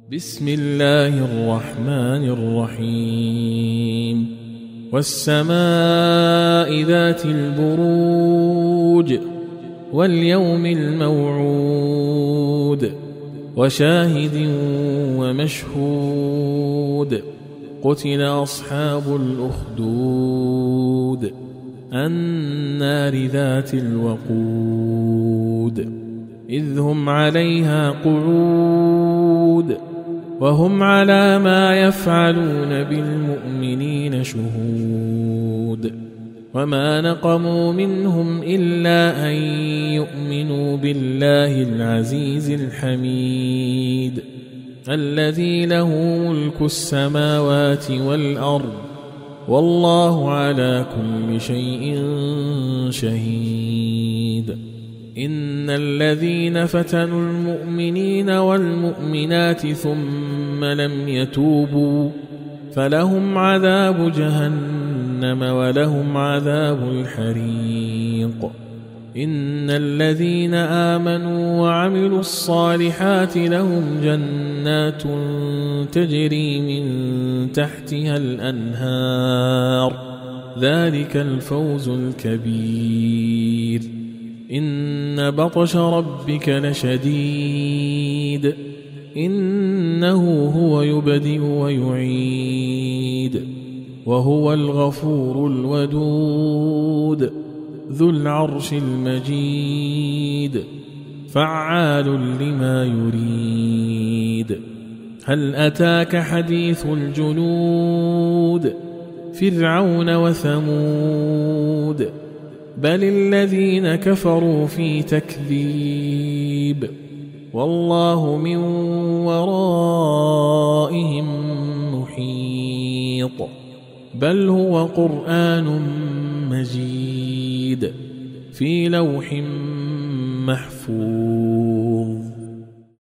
بسم الله الرحمن الرحيم والسماء ذات البروج واليوم الموعود وشاهد ومشهود قتل أصحاب الأخدود النار ذات الوقود إذ هم عليها قعود وهم على ما يفعلون بالمؤمنين شهود وما نقموا منهم إلا أن يؤمنوا بالله العزيز الحميد الذي له ملك السماوات والأرض والله على كل شيء شهيد إن الذين فتنوا المؤمنين والمؤمنات ثم لم يتوبوا فلهم عذاب جهنم ولهم عذاب الحريق إن الذين آمنوا وعملوا الصالحات لهم جنات تجري من تحتها الأنهار ذلك الفوز الكبير إن بطش ربك لشديد إنه هو يبدئ ويعيد وهو الغفور الودود ذو العرش المجيد فعال لما يريد هل أتاك حديث الجنود فرعون وثمود بل الذين كفروا في تكذيب والله من ورائهم محيط بل هو قرآن مجيد في لوح محفوظ